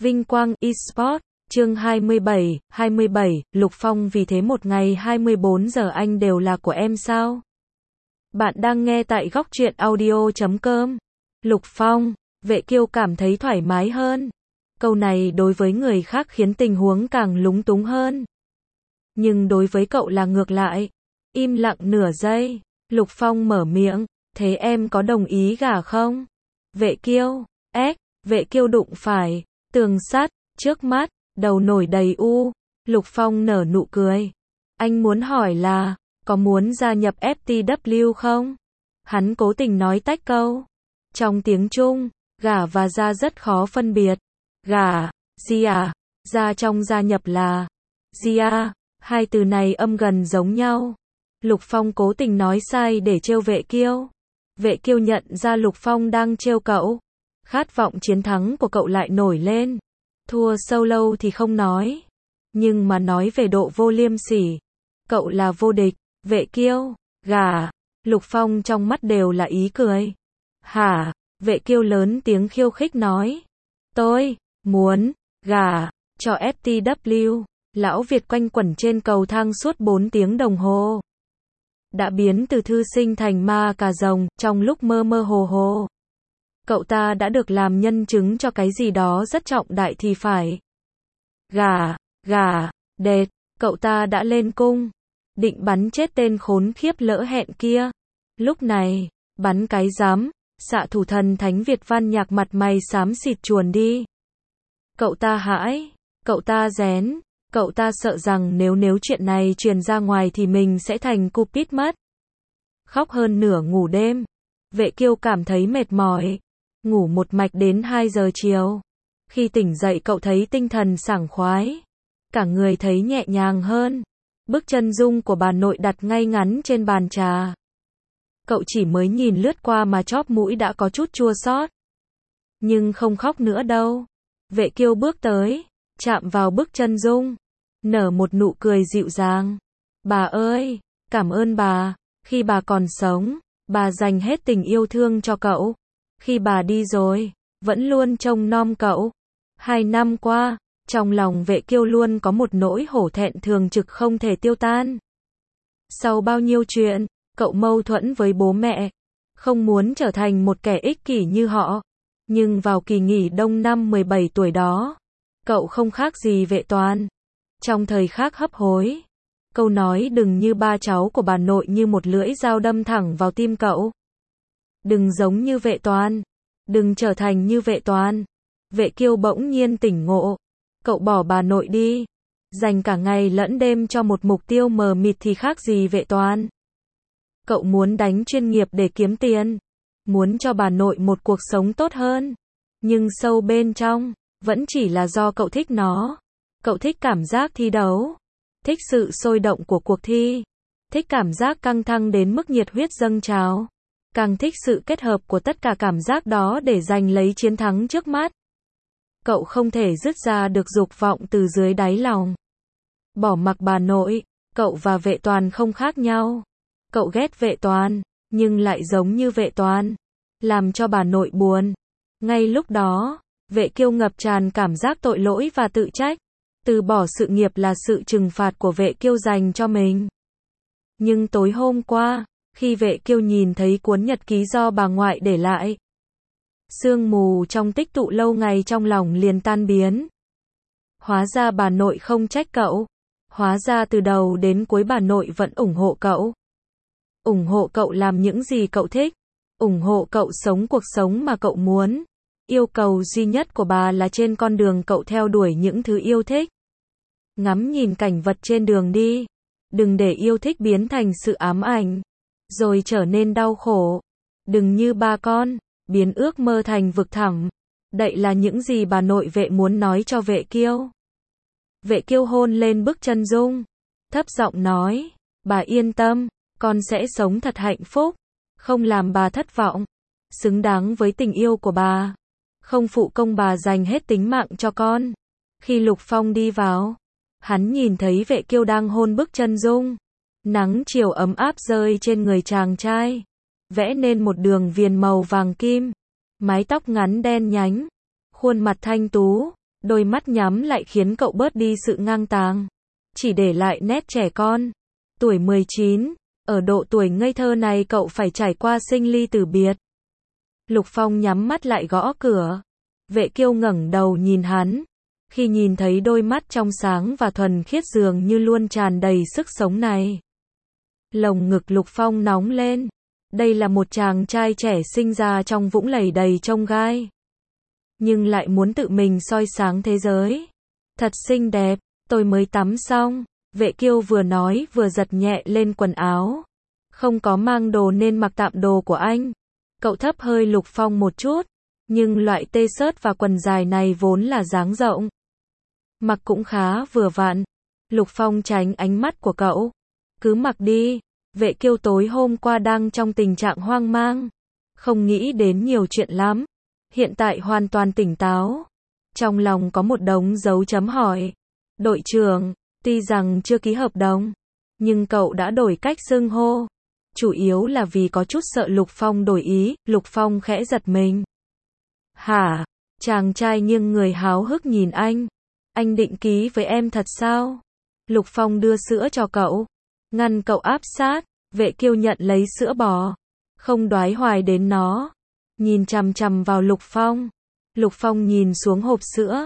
Vinh quang eSport, chương 27, Lục Phong vì thế một ngày 24 giờ anh đều là của em sao? Bạn đang nghe tại góc truyện audio.com. Lục Phong, Vệ Kiêu cảm thấy thoải mái hơn. Câu này đối với người khác khiến tình huống càng lúng túng hơn. Nhưng đối với cậu là ngược lại. Im lặng nửa giây, Lục Phong mở miệng, thế em có đồng ý gả không? Vệ Kiêu, Vệ Kiêu đụng phải tường sắt, trước mắt, đầu nổi đầy u. Lục Phong nở nụ cười. Anh muốn hỏi là, có muốn gia nhập FTW không? Hắn cố tình nói tách câu. Trong tiếng Trung, gả và gia rất khó phân biệt. Gả, gia, gia trong gia nhập là gia, hai từ này âm gần giống nhau. Lục Phong cố tình nói sai để trêu Vệ Kiêu. Vệ Kiêu nhận ra Lục Phong đang trêu cậu. Khát vọng chiến thắng của cậu lại nổi lên. Thua solo thì không nói. Nhưng mà nói về độ vô liêm sỉ. Cậu là vô địch. Vệ Kiêu, gả. Lục Phong trong mắt đều là ý cười. Hả? Vệ Kiêu lớn tiếng khiêu khích nói. Tôi muốn gả cho FTW. Lão Việt quanh quẩn trên cầu thang suốt 4 tiếng đồng hồ. Đã biến từ thư sinh thành ma cà rồng trong lúc mơ mơ hồ hồ. Cậu ta đã được làm nhân chứng cho cái gì đó rất trọng đại thì phải. Gả, đệt, cậu ta đã lên cung. Định bắn chết tên khốn khiếp lỡ hẹn kia. Lúc này, bắn cái dám, xạ thủ thần thánh Việt Văn Nhạc mặt mày xám xịt chuồn đi. Cậu ta hãi, cậu ta rén, cậu ta sợ rằng nếu chuyện này truyền ra ngoài thì mình sẽ thành Cupid mất. Khóc hơn nửa ngủ đêm. Vệ Kiêu cảm thấy mệt mỏi. Ngủ một mạch đến 2 giờ chiều. Khi tỉnh dậy cậu thấy tinh thần sảng khoái. Cả người thấy nhẹ nhàng hơn. Bức chân dung của bà nội đặt ngay ngắn trên bàn trà. Cậu chỉ mới nhìn lướt qua mà chóp mũi đã có chút chua xót. Nhưng không khóc nữa đâu. Vệ Kiêu bước tới, chạm vào bức chân dung, nở một nụ cười dịu dàng. Bà ơi, cảm ơn bà. Khi bà còn sống, bà dành hết tình yêu thương cho cậu. Khi bà đi rồi, vẫn luôn trông nom cậu. 2 năm qua, trong lòng Vệ Kiêu luôn có một nỗi hổ thẹn thường trực không thể tiêu tan. Sau bao nhiêu chuyện, cậu mâu thuẫn với bố mẹ, không muốn trở thành một kẻ ích kỷ như họ. Nhưng vào kỳ nghỉ đông năm 17 tuổi đó, cậu không khác gì Vệ Toàn. Trong thời khắc hấp hối, câu nói đừng như ba cháu của bà nội như một lưỡi dao đâm thẳng vào tim cậu. Đừng giống như Vệ Toàn. Đừng trở thành như Vệ Toàn. Vệ Kiêu bỗng nhiên tỉnh ngộ. Cậu bỏ bà nội đi. Dành cả ngày lẫn đêm cho một mục tiêu mờ mịt thì khác gì Vệ Toàn. Cậu muốn đánh chuyên nghiệp để kiếm tiền. Muốn cho bà nội một cuộc sống tốt hơn. Nhưng sâu bên trong, vẫn chỉ là do cậu thích nó. Cậu thích cảm giác thi đấu. Thích sự sôi động của cuộc thi. Thích cảm giác căng thẳng đến mức nhiệt huyết dâng trào. Càng thích sự kết hợp của tất cả cảm giác đó để giành lấy chiến thắng trước mắt. Cậu không thể dứt ra được dục vọng từ dưới đáy lòng. Bỏ mặc bà nội, cậu và Vệ Toàn không khác nhau. Cậu ghét Vệ Toàn, nhưng lại giống như Vệ Toàn, làm cho bà nội buồn. Ngay lúc đó, Vệ Kiêu ngập tràn cảm giác tội lỗi và tự trách. Từ bỏ sự nghiệp là sự trừng phạt của Vệ Kiêu dành cho mình. Nhưng tối hôm qua, khi Vệ Kiêu nhìn thấy cuốn nhật ký do bà ngoại để lại, sương mù trong tích tụ lâu ngày trong lòng liền tan biến. Hóa ra bà nội không trách cậu. Hóa ra từ đầu đến cuối bà nội vẫn ủng hộ cậu. Ủng hộ cậu làm những gì cậu thích. Ủng hộ cậu sống cuộc sống mà cậu muốn. Yêu cầu duy nhất của bà là trên con đường cậu theo đuổi những thứ yêu thích. Ngắm nhìn cảnh vật trên đường đi. Đừng để yêu thích biến thành sự ám ảnh. Rồi trở nên đau khổ. Đừng như ba con, biến ước mơ thành vực thẳm. Đây là những gì bà nội Vệ muốn nói cho Vệ Kiêu. Vệ Kiêu hôn lên bức chân dung. Thấp giọng nói, bà yên tâm, con sẽ sống thật hạnh phúc. Không làm bà thất vọng. Xứng đáng với tình yêu của bà. Không phụ công bà dành hết tính mạng cho con. Khi Lục Phong đi vào, hắn nhìn thấy Vệ Kiêu đang hôn bức chân dung. Nắng chiều ấm áp rơi trên người chàng trai, vẽ nên một đường viền màu vàng kim. Mái tóc ngắn đen nhánh, khuôn mặt thanh tú, Đôi mắt nhắm lại khiến cậu bớt đi sự ngang tàng, chỉ để lại nét trẻ con. Tuổi 19, ở độ tuổi ngây thơ này cậu phải trải qua sinh ly tử biệt. Lục Phong nhắm mắt lại gõ cửa. Vệ Kiêu ngẩng đầu nhìn hắn. Khi nhìn thấy đôi mắt trong sáng và thuần khiết dường như luôn tràn đầy sức sống này, lồng ngực Lục Phong nóng lên. Đây là một chàng trai trẻ sinh ra trong vũng lầy đầy chông gai, nhưng lại muốn tự mình soi sáng thế giới. Thật xinh đẹp, tôi mới tắm xong. Vệ Kiêu vừa nói vừa giật nhẹ lên quần áo. Không có mang đồ nên mặc tạm đồ của anh. Cậu thấp hơi Lục Phong một chút, nhưng loại t-shirt và quần dài này vốn là dáng rộng, mặc cũng khá vừa vặn. Lục Phong tránh ánh mắt của cậu. Cứ mặc đi. Vệ Kiêu tối hôm qua đang trong tình trạng hoang mang, không nghĩ đến nhiều chuyện lắm. Hiện tại hoàn toàn tỉnh táo. Trong lòng có một đống dấu chấm hỏi. Đội trưởng, tuy rằng chưa ký hợp đồng, nhưng cậu đã đổi cách xưng hô. Chủ yếu là vì có chút sợ Lục Phong đổi ý. Lục Phong khẽ giật mình. Hả? Chàng trai nghiêng người háo hức nhìn anh. Anh định ký với em thật sao? Lục Phong đưa sữa cho cậu, ngăn cậu áp sát. Vệ Kiêu nhận lấy sữa bò, không đoái hoài đến nó, nhìn chằm chằm vào Lục Phong. Lục Phong nhìn xuống hộp sữa.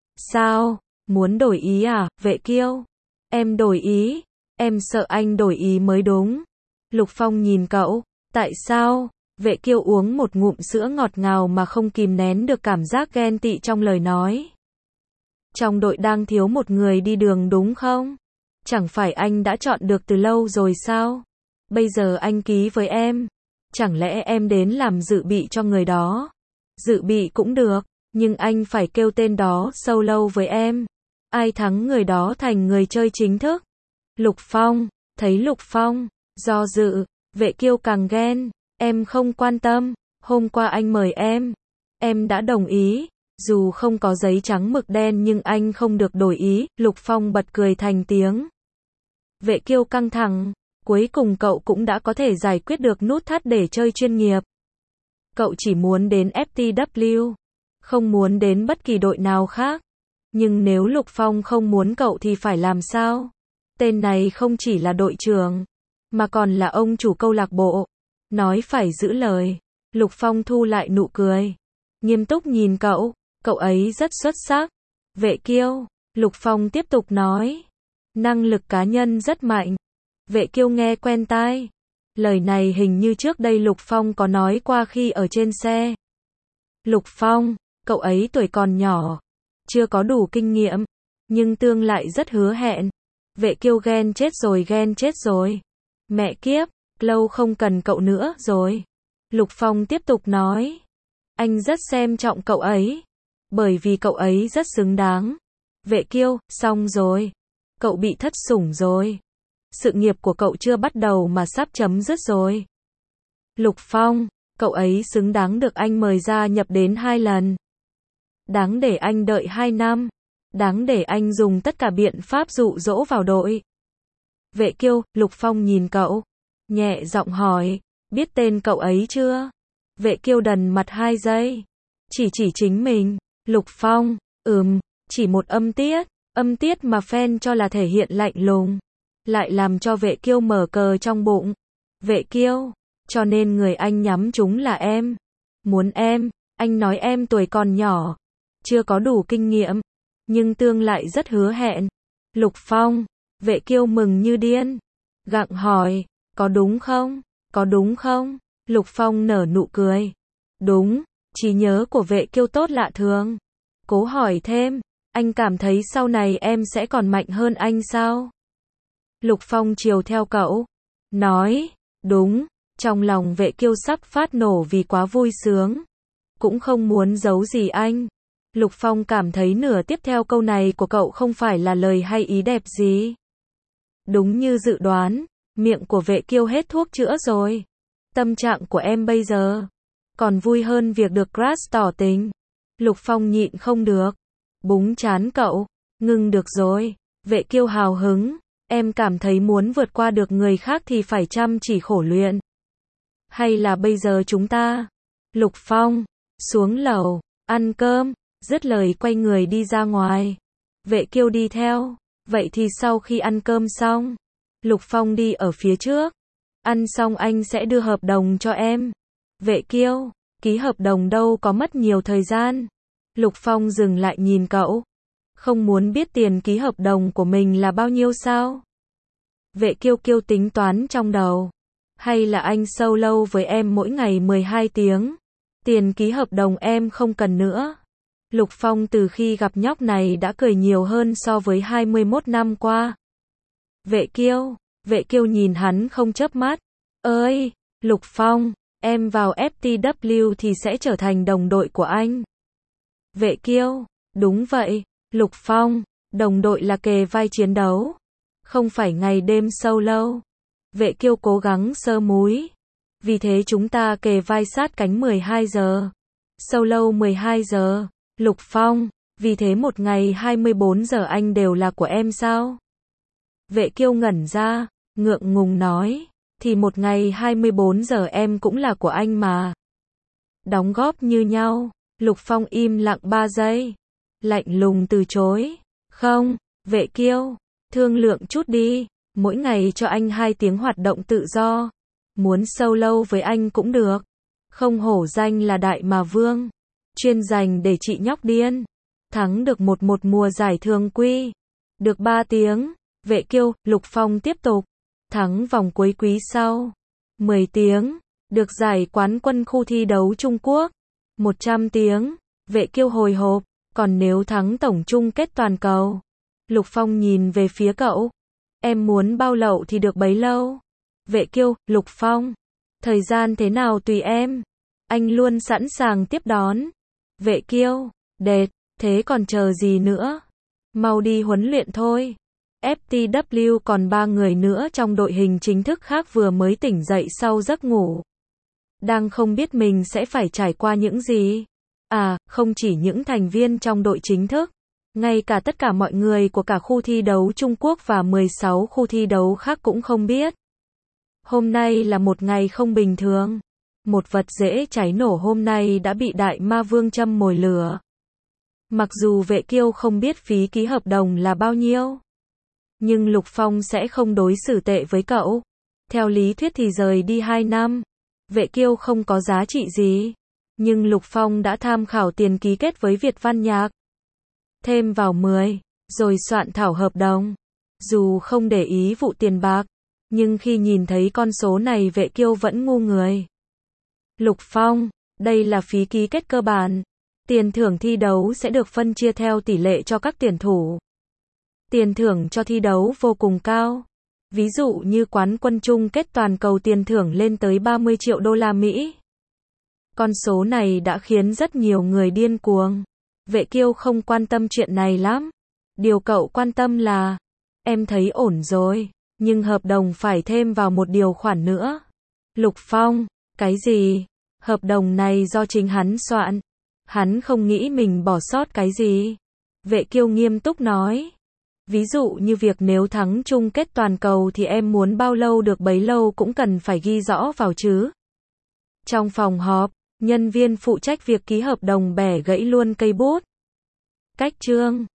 Sao? Muốn đổi ý à? Vệ Kiêu, em đổi ý. Em sợ anh đổi ý mới đúng. Lục Phong nhìn cậu. Tại sao? Vệ Kiêu uống một ngụm sữa ngọt ngào mà không kìm nén được cảm giác ghen tị trong lời nói. Trong đội đang thiếu một người đi đường đúng không? Chẳng phải anh đã chọn được từ lâu rồi sao? Bây giờ anh ký với em. Chẳng lẽ em đến làm dự bị cho người đó? Dự bị cũng được, nhưng anh phải kêu tên đó solo với em. Ai thắng người đó thành người chơi chính thức. Lục Phong, thấy Lục Phong do dự, Vệ Kiêu càng ghen. Em không quan tâm, hôm qua anh mời em đã đồng ý. Dù không có giấy trắng mực đen nhưng anh không được đổi ý. Lục Phong bật cười thành tiếng. Vệ Kiêu căng thẳng. Cuối cùng cậu cũng đã có thể giải quyết được nút thắt để chơi chuyên nghiệp. Cậu chỉ muốn đến FTW, không muốn đến bất kỳ đội nào khác. Nhưng nếu Lục Phong không muốn cậu thì phải làm sao? Tên này không chỉ là đội trưởng, mà còn là ông chủ câu lạc bộ. Nói phải giữ lời. Lục Phong thu lại nụ cười, nghiêm túc nhìn cậu. Cậu ấy rất xuất sắc. Vệ Kiêu, Lục Phong tiếp tục nói. Năng lực cá nhân rất mạnh. Vệ Kiêu nghe quen tai. Lời này hình như trước đây Lục Phong có nói qua khi ở trên xe. Lục Phong, cậu ấy tuổi còn nhỏ, chưa có đủ kinh nghiệm, nhưng tương lại rất hứa hẹn. Vệ Kiêu ghen chết rồi. Mẹ kiếp, lâu không cần cậu nữa rồi. Lục Phong tiếp tục nói. Anh rất xem trọng cậu ấy, bởi vì cậu ấy rất xứng đáng. Vệ Kiêu, xong rồi. Cậu bị thất sủng rồi. Sự nghiệp của cậu chưa bắt đầu mà sắp chấm dứt rồi. Lục Phong, cậu ấy xứng đáng được anh mời gia nhập đến 2 lần. Đáng để anh đợi 2 năm. Đáng để anh dùng tất cả biện pháp dụ dỗ vào đội. Vệ Kiêu, Lục Phong nhìn cậu, nhẹ giọng hỏi, biết tên cậu ấy chưa? Vệ Kiêu đần mặt 2 giây. Chỉ chính mình. Lục Phong, chỉ một âm tiết mà fan cho là thể hiện lạnh lùng, lại làm cho Vệ Kiêu mở cờ trong bụng. Vệ Kiêu, cho nên người anh nhắm trúng là em. Muốn em, anh nói em tuổi còn nhỏ, chưa có đủ kinh nghiệm, nhưng tương lại rất hứa hẹn. Lục Phong, Vệ Kiêu mừng như điên, gặng hỏi, có đúng không? Có đúng không? Lục Phong nở nụ cười. Đúng, trí nhớ của Vệ Kiêu tốt lạ thường. Cố hỏi thêm, anh cảm thấy sau này em sẽ còn mạnh hơn anh sao? Lục Phong chiều theo cậu, nói, đúng. Trong lòng Vệ Kiêu sắp phát nổ vì quá vui sướng, cũng không muốn giấu gì anh. Lục Phong cảm thấy nửa tiếp theo câu này của cậu không phải là lời hay ý đẹp gì. Đúng như dự đoán, miệng của Vệ Kiêu hết thuốc chữa rồi. Tâm trạng của em bây giờ còn vui hơn việc được crush tỏ tình. Lục Phong nhịn không được, búng trán cậu, ngừng được rồi. Vệ Kiêu hào hứng, em cảm thấy muốn vượt qua được người khác thì phải chăm chỉ khổ luyện. Hay là bây giờ chúng ta, Lục Phong, xuống lầu, ăn cơm, Dứt lời quay người đi ra ngoài. Vệ Kiêu đi theo. Vậy thì sau khi ăn cơm xong, Lục Phong đi ở phía trước. Ăn xong anh sẽ đưa hợp đồng cho em. Vệ Kiêu, ký hợp đồng đâu có mất nhiều thời gian. Lục Phong dừng lại nhìn cậu. Không muốn biết tiền ký hợp đồng của mình là bao nhiêu sao? Vệ Kiêu tính toán trong đầu. Hay là anh solo với em mỗi ngày 12 tiếng? Tiền ký hợp đồng em không cần nữa. Lục Phong từ khi gặp nhóc này đã cười nhiều hơn so với 21 năm qua. Vệ Kiêu nhìn hắn không chớp mắt. Ơi, Lục Phong, em vào FTW thì sẽ trở thành đồng đội của anh. Vệ Kiêu, đúng vậy, Lục Phong, đồng đội là kề vai chiến đấu, không phải ngày đêm solo. Vệ Kiêu cố gắng sơ múi. Vì thế chúng ta kề vai sát cánh 12 giờ. Solo 12 giờ. Lục Phong, vì thế một ngày 24 giờ anh đều là của em sao? Vệ Kiêu ngẩn ra, ngượng ngùng nói, thì một ngày 24 giờ em cũng là của anh mà. Đóng góp như nhau. Lục Phong im lặng 3 giây. Lạnh lùng từ chối. Không, Vệ Kiêu, thương lượng chút đi. Mỗi ngày cho anh 2 tiếng hoạt động tự do. Muốn solo với anh cũng được. Không hổ danh là Đại Mà Vương. Chuyên dành để trị nhóc điên. Thắng được một mùa giải thường quy. Được 3 tiếng. Vệ Kiêu, Lục Phong tiếp tục. Thắng vòng cuối quý sau. 10 tiếng. Được giải quán quân khu thi đấu Trung Quốc. 100 tiếng. Vệ Kiêu hồi hộp. Còn nếu thắng tổng chung kết toàn cầu? Lục Phong nhìn về phía cậu. Em muốn bao lâu thì được bấy lâu. Vệ Kiêu, Lục Phong. Thời gian thế nào tùy em. Anh luôn sẵn sàng tiếp đón. Vệ Kiêu, đệt, thế còn chờ gì nữa? Mau đi huấn luyện thôi. FTW còn 3 người nữa trong đội hình chính thức khác vừa mới tỉnh dậy sau giấc ngủ. Đang không biết mình sẽ phải trải qua những gì. À, không chỉ những thành viên trong đội chính thức, ngay cả tất cả mọi người của cả khu thi đấu Trung Quốc và 16 khu thi đấu khác cũng không biết. Hôm nay là một ngày không bình thường. Một vật dễ cháy nổ hôm nay đã bị Đại Ma Vương châm mồi lửa. Mặc dù Vệ Kiêu không biết phí ký hợp đồng là bao nhiêu, nhưng Lục Phong sẽ không đối xử tệ với cậu. Theo lý thuyết thì rời đi 2 năm, Vệ Kiêu không có giá trị gì. Nhưng Lục Phong đã tham khảo tiền ký kết với Việt Văn Nhạc. Thêm vào 10, rồi soạn thảo hợp đồng. Dù không để ý vụ tiền bạc, nhưng khi nhìn thấy con số này Vệ Kiêu vẫn ngu người. Lục Phong, đây là phí ký kết cơ bản. Tiền thưởng thi đấu sẽ được phân chia theo tỷ lệ cho các tuyển thủ. Tiền thưởng cho thi đấu vô cùng cao. Ví dụ như quán quân chung kết toàn cầu tiền thưởng lên tới 30 triệu đô la Mỹ. Con số này đã khiến rất nhiều người điên cuồng. Vệ Kiêu không quan tâm chuyện này lắm. Điều cậu quan tâm là, em thấy ổn rồi, nhưng hợp đồng phải thêm vào một điều khoản nữa. Lục Phong, cái gì? Hợp đồng này do chính hắn soạn. Hắn không nghĩ mình bỏ sót cái gì. Vệ Kiêu nghiêm túc nói. Ví dụ như việc nếu thắng chung kết toàn cầu thì em muốn bao lâu được bấy lâu cũng cần phải ghi rõ vào chứ. Trong phòng họp, nhân viên phụ trách việc ký hợp đồng bẻ gãy luôn cây bút. Cách chương